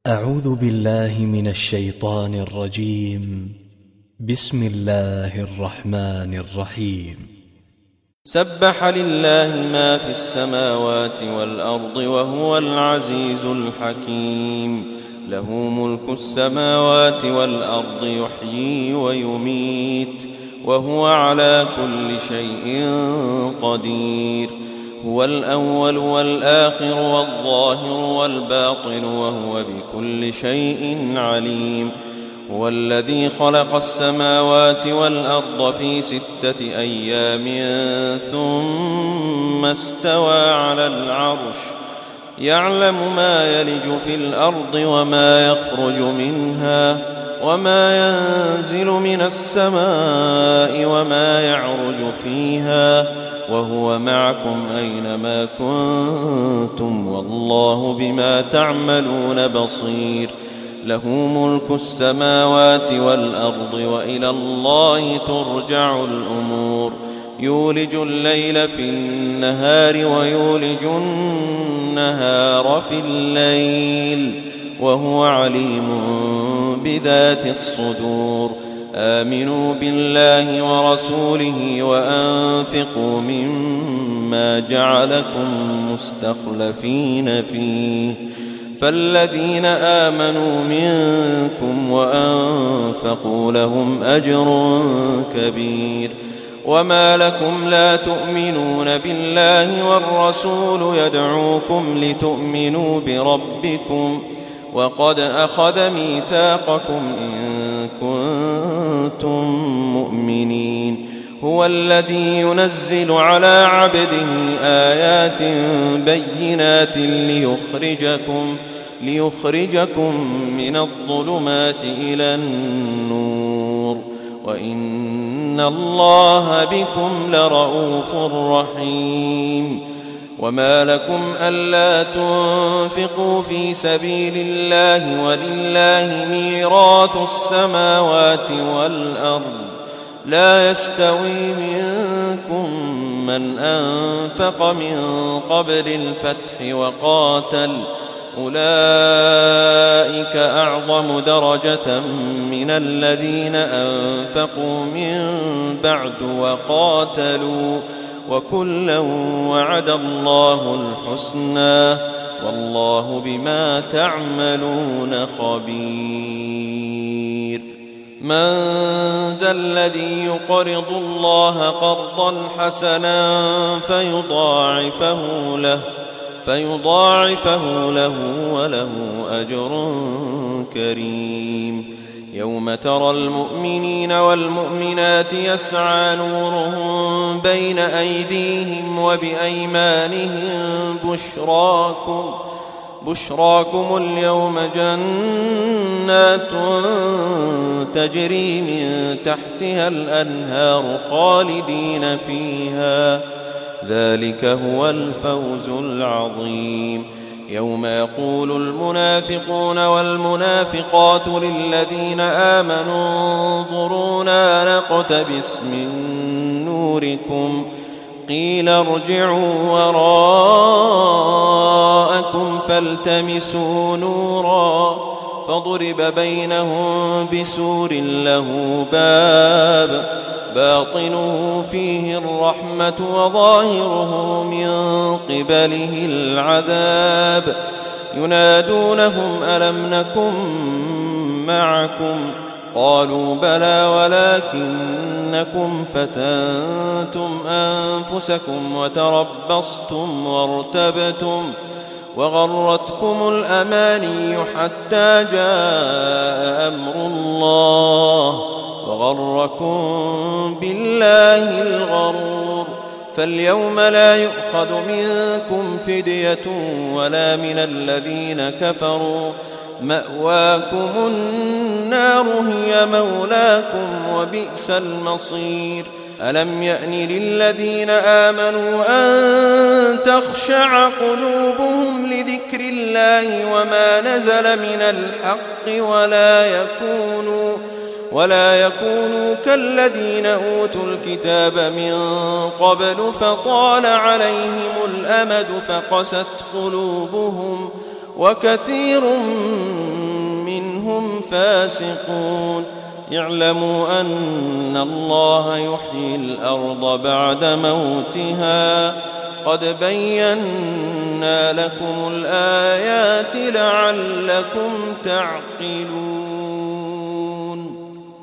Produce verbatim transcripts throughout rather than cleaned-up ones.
أعوذ بالله من الشيطان الرجيم. بسم الله الرحمن الرحيم. سبح لله ما في السماوات والأرض وهو العزيز الحكيم. له ملك السماوات والأرض يحيي ويميت وهو على كل شيء قدير. هو الأول والآخر والظاهر والباطن وهو بكل شيء عليم. هو الذي خلق السماوات والأرض في ستة أيام ثم استوى على العرش يعلم ما يلج في الأرض وما يخرج منها وما ينزل من السماء وما يعرج فيها وهو معكم أينما كنتم والله بما تعملون بصير. له ملك السماوات والأرض وإلى الله ترجع الأمور. يولج الليل في النهار ويولج النهار في الليل وهو عليم بذات الصدور. آمنوا بالله ورسوله وأنفقوا مما جعلكم مستخلفين فيه فالذين آمنوا منكم وأنفقوا لهم أجر كبير. وما لكم لا تؤمنون بالله والرسول يدعوكم لتؤمنوا بربكم وقد أخذ ميثاقكم إن كنتم مؤمنين. هو الذي ينزل على عبده آيات بينات ليخرجكم, ليخرجكم من الظلمات إلى النور وإن الله بكم لرؤوف رحيم. وما لكم ألا تنفقوا في سبيل الله ولله ميراث السماوات والأرض لا يستوي منكم من أنفق من قبل الفتح وقاتل أولئك أعظم درجة من الذين أنفقوا من بعد وقاتلوا وكلا وعد الله الحسنى والله بما تعملون خبير. من ذا الذي يقرض الله قرضا حسنا فيضاعفه له, فيضاعفه له وله أجر كريم. يوم ترى المؤمنين والمؤمنات يسعى نورهم بين أيديهم وبأيمانهم بشراكم, بشراكم اليوم جنات تجري من تحتها الأنهار خالدين فيها ذلك هو الفوز العظيم. يوم يقول المنافقون والمنافقات للذين آمنوا انظرونا نقتبس من نوركم قيل ارجعوا وراءكم فالتمسوا نورا فضرب بينهم بسور له باب باطنه فيه الرحمة وظاهره من قبله العذاب ينادونهم ألم نكن معكم قالوا بلى ولكنكم فتنتم أنفسكم وتربصتم وارتبتم وغرتكم الأماني حتى جاء أمر الله وغركم بالله الغرور. فاليوم لا يؤخذ منكم فدية ولا من الذين كفروا مأواكم النار هي مولاكم وبئس المصير. ألم يأن للذين آمنوا أن تخشع قلوبهم لذكر الله وما نزل من الحق ولا يكونوا ولا يكونوا كالذين أوتوا الكتاب من قبل فطال عليهم الأمد فقست قلوبهم وكثير فاسقون اعلموا أن الله يحيي الأرض بعد موتها قد بينا لكم الآيات لعلكم تعقلون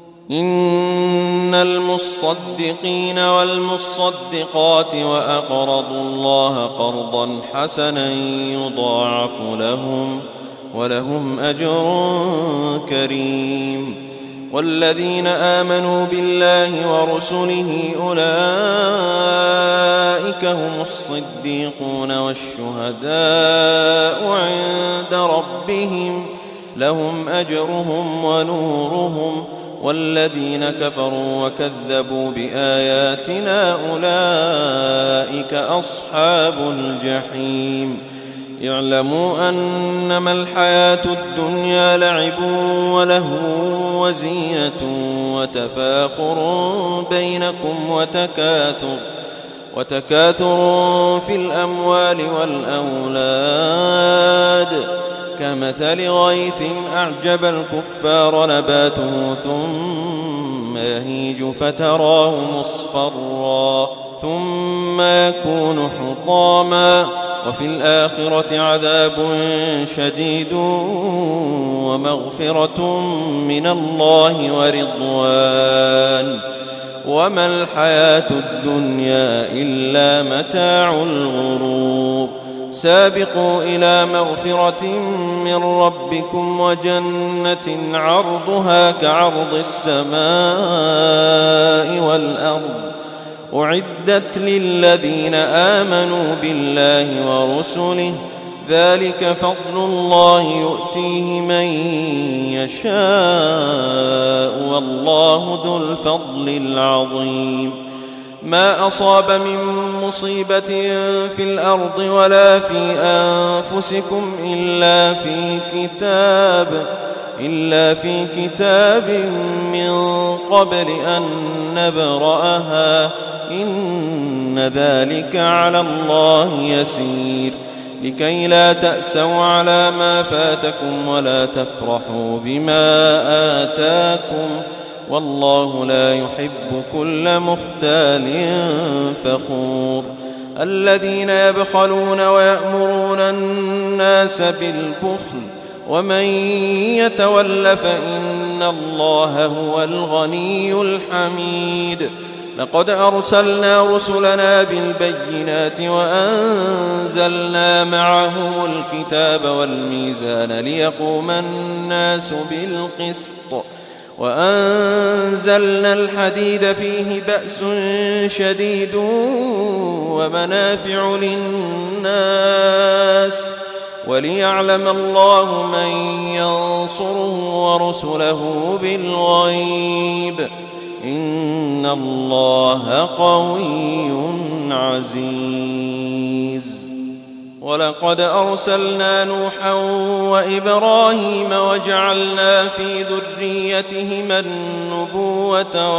إن المصدقين والمصدقات وأقرضوا الله قرضا حسنا يضاعف لهم ولهم أجر كريم والذين آمنوا بالله ورسله أولئك هم الصديقون والشهداء عند ربهم لهم أجرهم ونورهم والذين كفروا وكذبوا بآياتنا أولئك أصحاب الجحيم اعلموا أنما الحياة الدنيا لعب ولهو وزينة وتفاخر بينكم وتكاثر وتكاثر في الأموال والأولاد كمثل غيث أعجب الكفار نباته ثم يهيج فتراه مصفرا ثم يكون حطاما وفي الآخرة عذاب شديد ومغفرة من الله ورضوان وما الحياة الدنيا إلا متاع الغرور سابقوا إلى مغفرة من ربكم وجنة عرضها كعرض السماء والأرض أعدت للذين آمنوا بالله ورسله ذلك فضل الله يؤتيه من يشاء والله ذو الفضل العظيم ما أصاب من مصيبة في الأرض ولا في أنفسكم إلا في كتاب إلا في كتاب من قبل أن نبرأها إن ذلك على الله يسير لكي لا تأسوا على ما فاتكم ولا تفرحوا بما آتاكم والله لا يحب كل مختال فخور الذين يبخلون ويأمرون الناس بالبخل ومن يتول فإن الله هو الغني الحميد لقد أرسلنا رسلنا بالبينات وأنزلنا معهم الكتاب والميزان ليقوم الناس بالقسط وأنزلنا الحديد فيه بأس شديد ومنافع للناس وليعلم الله من ينصره ورسله بالغيب إن الله قوي عزيز ولقد أرسلنا نوحا وإبراهيم وجعلنا في ذريتهما النبوة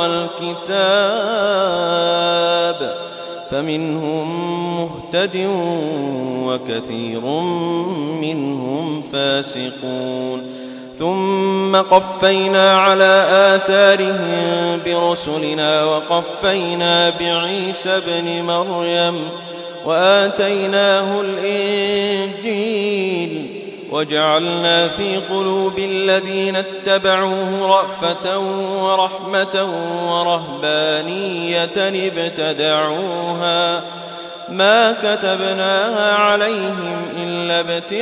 والكتاب فمنهم مهتد وكثير منهم فاسقون ثم قفينا على آثارهم برسلنا وقفينا بعيسى ابن مريم وآتيناه الإنجيل وجعلنا في قلوب الذين اتبعوه رأفة ورحمة ورهبانية ابتدعوها ما كتبناها عليهم إلا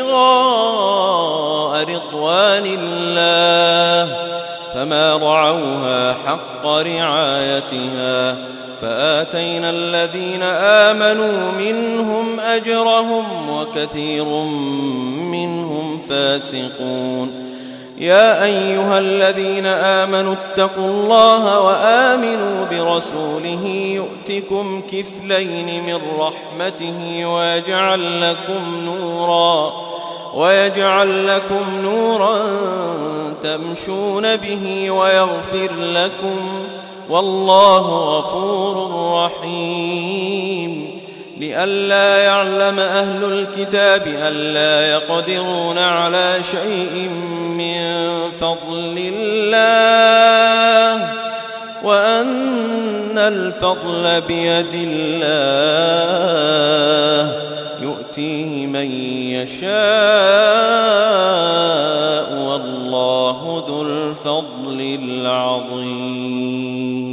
ابتغاء رضوان الله فما رعوها حق رعايتها فآتينا الذين آمنوا منهم أجرهم وكثير منهم فاسقون يا أيها الذين آمنوا اتقوا الله وآمنوا برسوله يؤتكم كفلين من رحمته ويجعل لكم نورا ويجعل لكم نورا تمشون به ويغفر لكم والله غفور رحيم لئلا يعلم أهل الكتاب ألا يقدرون على شيء من فضل الله وأن الفضل بيد الله يؤتيه من يشاء والله ذو الفضل العظيم.